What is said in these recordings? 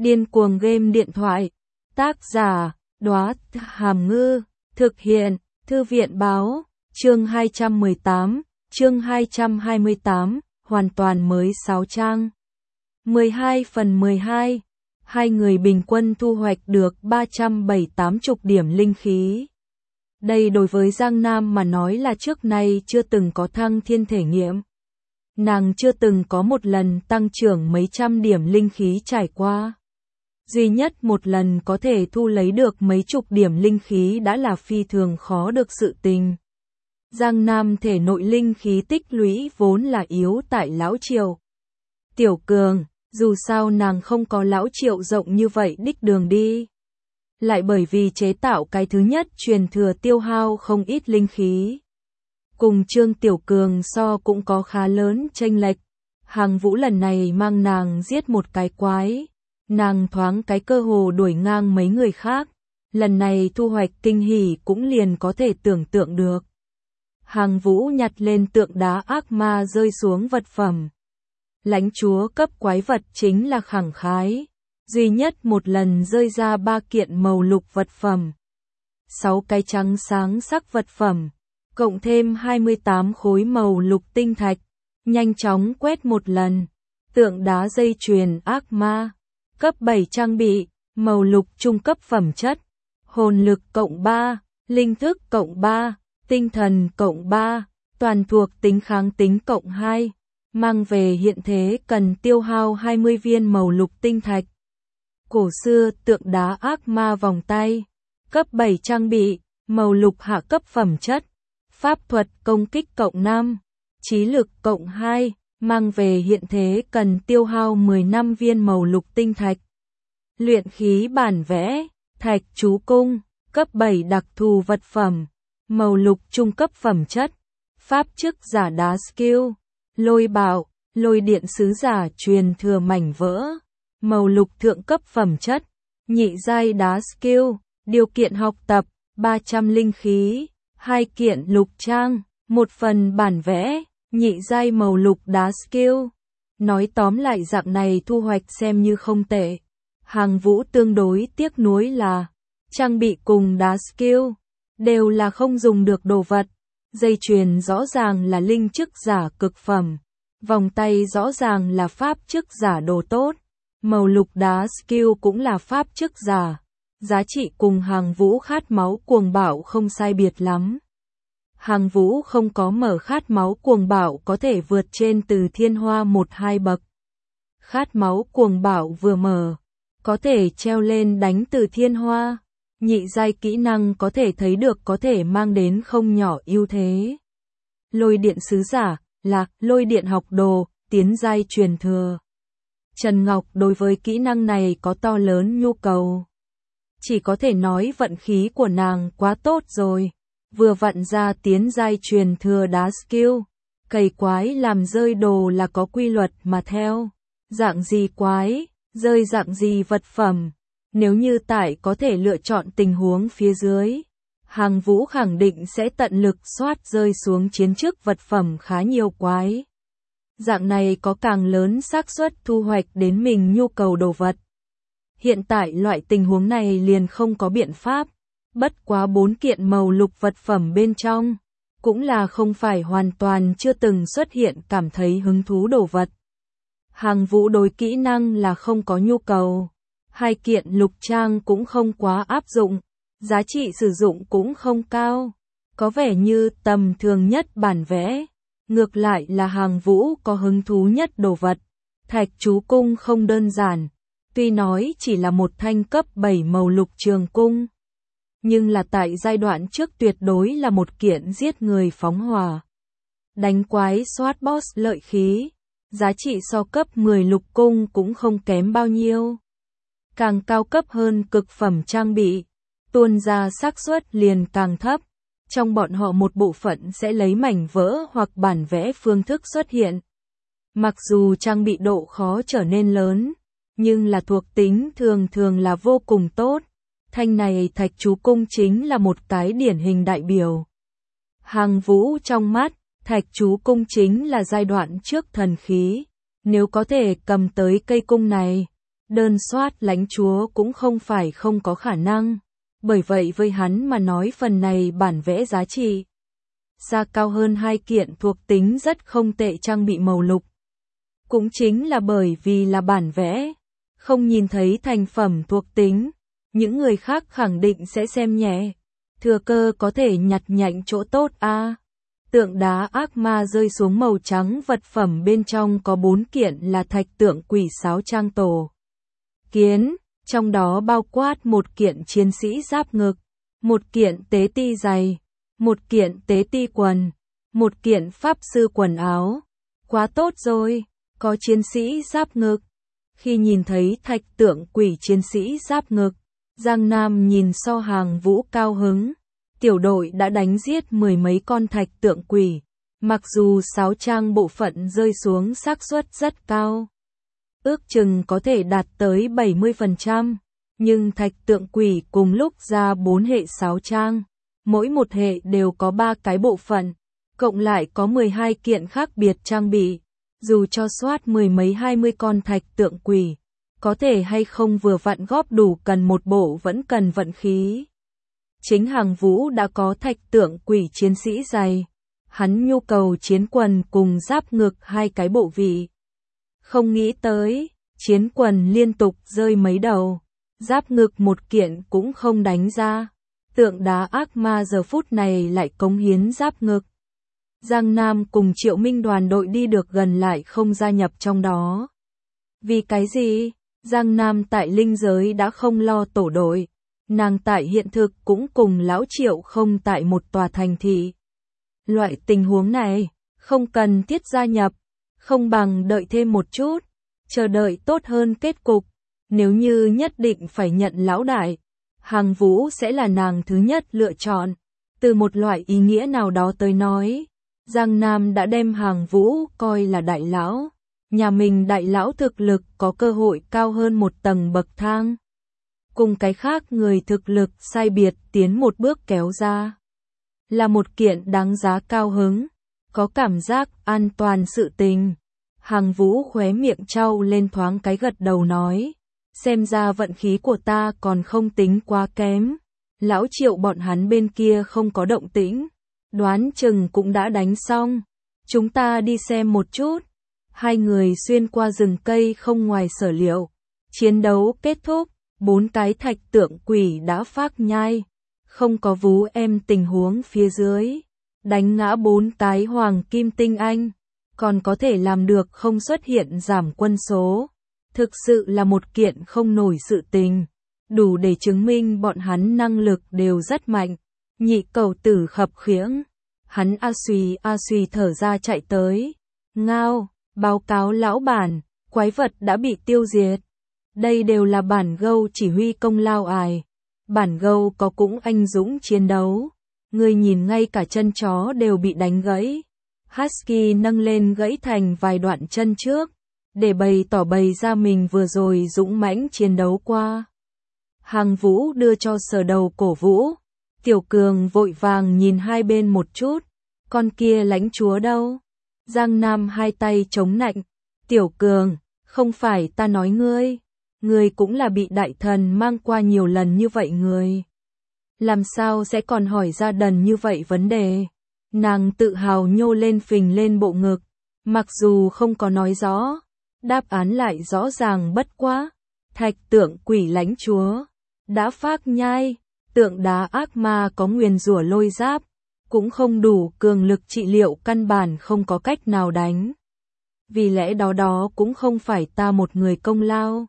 Điên cuồng game điện thoại. Tác giả, Đóa Hàm Ngư. Thực hiện, Thư viện báo. Chương 218, chương 228, hoàn toàn mới 6 trang. 12 phần 12. Hai người bình quân thu hoạch được 378 điểm linh khí. Đây đối với Giang Nam mà nói là trước nay chưa từng có thăng thiên thể nghiệm. Nàng chưa từng có một lần tăng trưởng mấy trăm điểm linh khí trải qua. Duy nhất một lần có thể thu lấy được mấy chục điểm linh khí đã là phi thường khó được sự tình. Giang Nam thể nội linh khí tích lũy vốn là yếu tại Lão Triệu. Tiểu Cường, dù sao nàng không có Lão Triệu rộng như vậy đích đường đi. Lại bởi vì chế tạo cái thứ nhất truyền thừa tiêu hao không ít linh khí. Cùng Trương Tiểu Cường so cũng có khá lớn chênh lệch. Hàng Vũ lần này mang nàng giết một cái quái. Nàng thoáng cái cơ hồ đuổi ngang mấy người khác. Lần này thu hoạch kinh hỉ cũng liền có thể tưởng tượng được. Hàng Vũ nhặt lên tượng đá ác ma rơi xuống vật phẩm. Lãnh chúa cấp quái vật chính là khẳng khái. Duy nhất một lần rơi ra 3 kiện màu lục vật phẩm. 6 cái trắng sáng sắc vật phẩm. Cộng thêm 28 khối màu lục tinh thạch. Nhanh chóng quét một lần. Tượng đá dây chuyền ác ma. Cấp 7 trang bị. Màu lục trung cấp phẩm chất. Hồn lực cộng 3. Linh thức cộng 3. Tinh thần cộng 3. Toàn thuộc tính kháng tính cộng 2. Mang về hiện thế cần tiêu hao 20 viên màu lục tinh thạch. Cổ xưa tượng đá ác ma vòng tay. Cấp 7 trang bị. Màu lục hạ cấp phẩm chất. Pháp thuật công kích cộng 5. Trí lực cộng 2. Mang về hiện thế cần tiêu hao 15 viên màu lục tinh thạch. Luyện khí bản vẽ. Thạch chú cung. Cấp 7 đặc thù vật phẩm. Màu lục trung cấp phẩm chất. Pháp chức giả đá skill. Lôi bạo. Lôi điện sứ giả truyền thừa mảnh vỡ. Màu lục thượng cấp phẩm chất. Nhị giai đá skill. Điều kiện học tập. 300 linh khí. 2 kiện lục trang. 1 phần bản vẽ. Nhị giai màu lục đá skill. Nói tóm lại dạng này thu hoạch xem như không tệ. Hàng Vũ tương đối tiếc nuối là trang bị cùng đá skill đều là không dùng được đồ vật. Dây chuyền rõ ràng là linh chức giả cực phẩm. Vòng tay rõ ràng là pháp chức giả đồ tốt. Màu lục đá skill cũng là pháp chức giả. Giá trị cùng Hàng Vũ khát máu cuồng bạo không sai biệt lắm. Hàng Vũ không có mở khát máu cuồng bạo có thể vượt trên Từ Thiên Hoa 1-2 bậc. Khát máu cuồng bạo vừa mở, có thể treo lên đánh Từ Thiên Hoa. Nhị giai kỹ năng có thể thấy được có thể mang đến không nhỏ ưu thế. Lôi điện sứ giả là lôi điện học đồ, tiến giai truyền thừa. Trần Ngọc đối với kỹ năng này có to lớn nhu cầu. Chỉ có thể nói vận khí của nàng quá tốt rồi. Vừa vặn ra tiến giai truyền thừa đá skill. Cày quái làm rơi đồ là có quy luật mà theo. Dạng gì quái, rơi dạng gì vật phẩm. Nếu như tại có thể lựa chọn tình huống phía dưới, Hàng Vũ khẳng định sẽ tận lực soát rơi xuống chiến trước vật phẩm khá nhiều quái. Dạng này có càng lớn xác suất thu hoạch đến mình nhu cầu đồ vật. Hiện tại loại tình huống này liền không có biện pháp. Bất quá 4 kiện màu lục vật phẩm bên trong, cũng là không phải hoàn toàn chưa từng xuất hiện cảm thấy hứng thú đồ vật. Hàng Vũ đối kỹ năng là không có nhu cầu. 2 kiện lục trang cũng không quá áp dụng, giá trị sử dụng cũng không cao. Có vẻ như tầm thường nhất bản vẽ. Ngược lại là Hàng Vũ có hứng thú nhất đồ vật. Thạch chú cung không đơn giản. Tuy nói chỉ là một thanh cấp 7 màu lục trường cung. Nhưng là tại giai đoạn trước tuyệt đối là một kiện giết người phóng hỏa. Đánh quái soát boss lợi khí. Giá trị so cấp 10 lục cung cũng không kém bao nhiêu. Càng cao cấp hơn cực phẩm trang bị, tuôn ra xác suất liền càng thấp. Trong bọn họ một bộ phận sẽ lấy mảnh vỡ hoặc bản vẽ phương thức xuất hiện. Mặc dù trang bị độ khó trở nên lớn, nhưng là thuộc tính thường thường là vô cùng tốt. Thanh này thạch chú cung chính là một cái điển hình đại biểu. Hàng Vũ trong mắt, thạch chú cung chính là giai đoạn trước thần khí. Nếu có thể cầm tới cây cung này, đơn soát lãnh chúa cũng không phải không có khả năng. Bởi vậy với hắn mà nói phần này bản vẽ giá trị xa cao hơn hai kiện thuộc tính rất không tệ trang bị màu lục. Cũng chính là bởi vì là bản vẽ, không nhìn thấy thành phẩm thuộc tính, những người khác khẳng định sẽ xem nhẹ, thừa cơ có thể nhặt nhạnh chỗ tốt a. Tượng đá ác ma rơi xuống màu trắng, vật phẩm bên trong có 4 kiện là thạch tượng quỷ sáo trang tổ kiến, trong đó bao quát một kiện chiến sĩ giáp ngực, một kiện tế ti giày, một kiện tế ti quần, một kiện pháp sư quần áo. Quá tốt rồi, có chiến sĩ giáp ngực. Khi nhìn thấy thạch tượng quỷ chiến sĩ giáp ngực, Giang Nam nhìn so Hàng Vũ cao hứng. Tiểu đội đã đánh giết 10 mấy con thạch tượng quỷ, mặc dù sáo trang bộ phận rơi xuống xác suất rất cao, ước chừng có thể đạt tới 70%, nhưng thạch tượng quỷ cùng lúc ra 4 hệ sáo trang, mỗi một hệ đều có 3 cái bộ phận, cộng lại có 12 kiện khác biệt trang bị, dù cho soát 10 mấy 20 con thạch tượng quỷ, có thể hay không vừa vặn góp đủ cần một bộ vẫn cần vận khí. Chính Hàng Vũ đã có thạch tượng quỷ chiến sĩ dày, hắn nhu cầu chiến quần cùng giáp ngực 2 cái bộ vị. Không nghĩ tới, chiến quần liên tục rơi mấy đầu, giáp ngực một kiện cũng không đánh ra. Tượng đá ác ma giờ phút này lại cống hiến giáp ngực. Giang Nam cùng Triệu Minh đoàn đội đi được gần lại không gia nhập trong đó. Vì cái gì? Giang Nam tại linh giới đã không lo tổ đội. Nàng tại hiện thực cũng cùng lão Triệu không tại một tòa thành thị. Loại tình huống này, không cần thiết gia nhập, không bằng đợi thêm một chút, chờ đợi tốt hơn kết cục. Nếu như nhất định phải nhận lão đại, Hàng Vũ sẽ là nàng thứ nhất lựa chọn. Từ một loại ý nghĩa nào đó tới nói, Giang Nam đã đem Hàng Vũ coi là đại lão. Nhà mình đại lão thực lực có cơ hội cao hơn một tầng bậc thang. Cùng cái khác người thực lực sai biệt tiến một bước kéo ra. Là một kiện đáng giá cao hứng, có cảm giác an toàn sự tình. Hàng Vũ khóe miệng trao lên thoáng cái gật đầu nói. Xem ra vận khí của ta còn không tính quá kém. Lão Triệu bọn hắn bên kia không có động tĩnh. Đoán chừng cũng đã đánh xong. Chúng ta đi xem một chút. Hai người xuyên qua rừng cây không ngoài sở liệu. Chiến đấu kết thúc. 4 cái thạch tượng quỷ đã phác nhai. Không có vú em tình huống phía dưới. Đánh ngã 4 cái hoàng kim tinh anh. Còn có thể làm được không xuất hiện giảm quân số. Thực sự là một kiện không nổi sự tình. Đủ để chứng minh bọn hắn năng lực đều rất mạnh. Nhị cầu tử khập khiễng. Hắn a suy thở ra chạy tới. Ngao, báo cáo lão bản, quái vật đã bị tiêu diệt. Đây đều là bản gâu chỉ huy công lao ài. Bản gâu có cũng anh dũng chiến đấu. Người nhìn ngay cả chân chó đều bị đánh gãy. Husky nâng lên gãy thành vài đoạn chân trước. Để bày ra mình vừa rồi dũng mãnh chiến đấu qua. Hàng Vũ đưa cho Sở Đầu cổ vũ. Tiểu Cường vội vàng nhìn hai bên một chút. Con kia lãnh chúa đâu? Giang Nam hai tay chống nạnh. Tiểu Cường, không phải ta nói ngươi. Ngươi cũng là bị đại thần mang qua nhiều lần như vậy người. Làm sao sẽ còn hỏi ra đần như vậy vấn đề? Nàng tự hào nhô lên phình lên bộ ngực. Mặc dù không có nói rõ. Đáp án lại rõ ràng bất quá. Thạch tượng quỷ lãnh chúa. Đã phác nhai. Tượng đá ác ma có nguyền rủa lôi giáp. Cũng không đủ cường lực trị liệu, căn bản không có cách nào đánh. Vì lẽ đó cũng không phải ta một người công lao.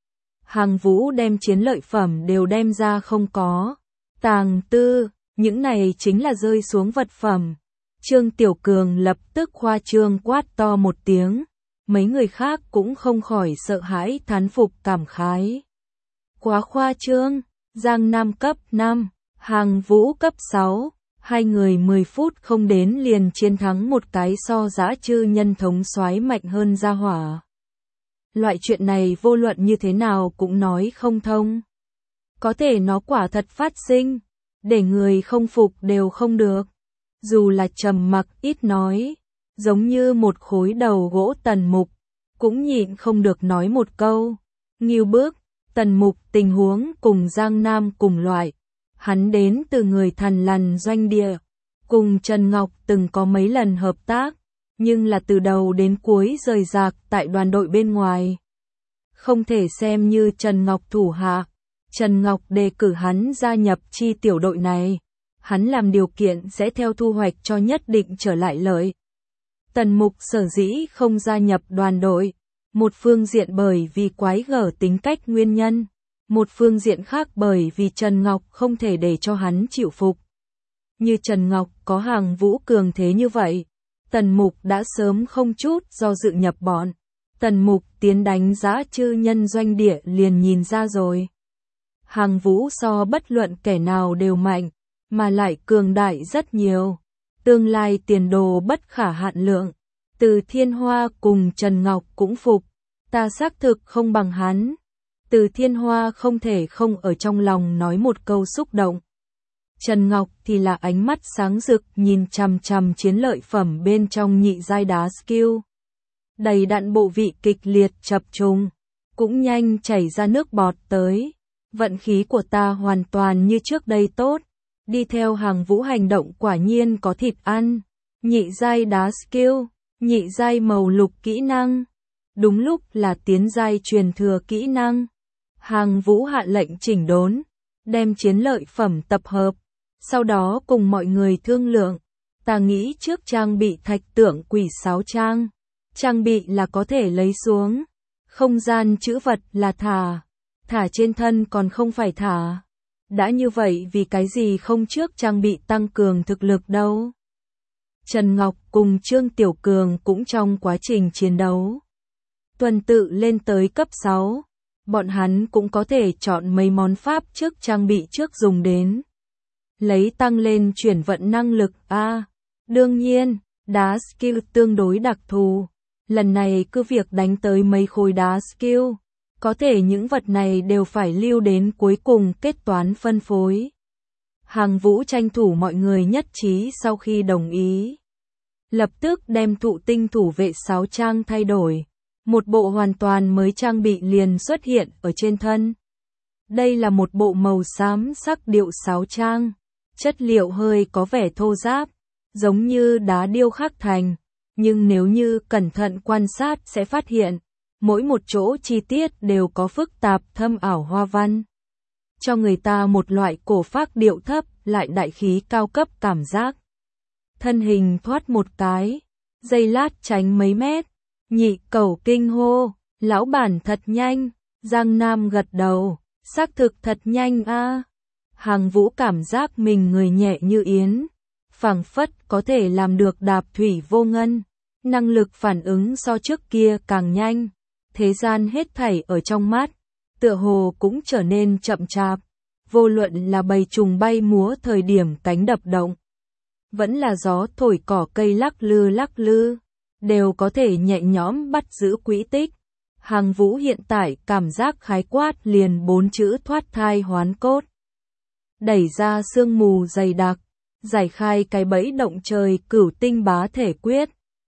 Hàng Vũ đem chiến lợi phẩm đều đem ra không có. Tàng tư, những này chính là rơi xuống vật phẩm. Trương Tiểu Cường lập tức khoa trương quát to một tiếng. Mấy người khác cũng không khỏi sợ hãi thán phục cảm khái. Quá khoa trương, Giang Nam cấp 5, Hàng Vũ cấp 6. Hai người 10 phút không đến liền chiến thắng một cái so dã chư nhân thống soái mạnh hơn gia hỏa. Loại chuyện này vô luận như thế nào cũng nói không thông. Có thể nó quả thật phát sinh, để người không phục đều không được. Dù là trầm mặc ít nói, giống như một khối đầu gỗ tần mục, cũng nhịn không được nói một câu. Ngưu Bức, Tần Mục tình huống cùng Giang Nam cùng loại. Hắn đến từ người Thằn Lằn doanh địa, cùng Trần Ngọc từng có mấy lần hợp tác, nhưng là từ đầu đến cuối rời rạc tại đoàn đội bên ngoài. Không thể xem như Trần Ngọc thủ hạ. Trần Ngọc đề cử hắn gia nhập chi tiểu đội này. Hắn làm điều kiện sẽ theo thu hoạch cho nhất định trở lại lợi. Tần Mục sở dĩ không gia nhập đoàn đội, một phương diện bởi vì quái gở tính cách nguyên nhân, một phương diện khác bởi vì Trần Ngọc không thể để cho hắn chịu phục. Như Trần Ngọc có Hàng Vũ cường thế như vậy, Tần Mục đã sớm không chút do dự nhập bọn. Tần Mục tiến đánh giá chư nhân doanh địa liền nhìn ra rồi. Hàng Vũ so bất luận kẻ nào đều mạnh, mà lại cường đại rất nhiều. Tương lai tiền đồ bất khả hạn lượng. Từ Thiên Hoa cùng Trần Ngọc cũng phục. Ta xác thực không bằng hắn. Từ Thiên Hoa không thể không ở trong lòng nói một câu xúc động. Trần Ngọc thì là ánh mắt sáng rực nhìn chằm chằm chiến lợi phẩm bên trong nhị giai đá skill. Đầy đặn bộ vị kịch liệt chập trùng, cũng nhanh chảy ra nước bọt tới. Vận khí của ta hoàn toàn như trước đây tốt. Đi theo Hàng Vũ hành động quả nhiên có thịt ăn. Nhị giai đá skill, nhị giai màu lục kỹ năng. Đúng lúc là tiến giai truyền thừa kỹ năng. Hàng Vũ hạ lệnh chỉnh đốn, đem chiến lợi phẩm tập hợp, sau đó cùng mọi người thương lượng. Ta nghĩ trước trang bị thạch tượng quỷ sáo trang. Trang bị là có thể lấy xuống. Không gian trữ vật là thả trên thân còn không phải thả. Đã như vậy vì cái gì không trước trang bị tăng cường thực lực đâu. Trần Ngọc cùng Trương Tiểu Cường cũng trong quá trình chiến đấu. Tuần tự lên tới cấp 6. Bọn hắn cũng có thể chọn mấy món pháp trước trang bị trước dùng đến. Lấy tăng lên chuyển vận năng lực đương nhiên, đá skill tương đối đặc thù. Lần này cứ việc đánh tới mấy khối đá skill. Có thể những vật này đều phải lưu đến cuối cùng kết toán phân phối. Hàng Vũ tranh thủ mọi người nhất trí sau khi đồng ý. Lập tức đem thụ tinh thủ vệ 6 trang thay đổi. Một bộ hoàn toàn mới trang bị liền xuất hiện ở trên thân. Đây là một bộ màu xám sắc điệu sáo trang. Chất liệu hơi có vẻ thô ráp, giống như đá điêu khắc thành. Nhưng nếu như cẩn thận quan sát sẽ phát hiện, mỗi một chỗ chi tiết đều có phức tạp thâm ảo hoa văn. Cho người ta một loại cổ phác điệu thấp lại đại khí cao cấp cảm giác. Thân hình thoát một cái, giây lát tránh mấy mét. Nhị Cẩu kinh hô, lão bản thật nhanh. Giang Nam gật đầu, xác thực thật nhanh a. Hàng Vũ cảm giác mình người nhẹ như yến, phảng phất có thể làm được đạp thủy vô ngân. Năng lực phản ứng so trước kia càng nhanh. Thế gian hết thảy ở trong mắt, tựa hồ cũng trở nên chậm chạp. Vô luận là bầy trùng bay múa thời điểm cánh đập động, vẫn là gió thổi cỏ cây lắc lư, đều có thể nhẹ nhõm bắt giữ quỹ tích. Hàng Vũ hiện tại cảm giác khái quát liền 4 chữ thoát thai hoán cốt. Đẩy ra sương mù dày đặc, giải khai cái bẫy động trời cửu tinh bá thể quyết.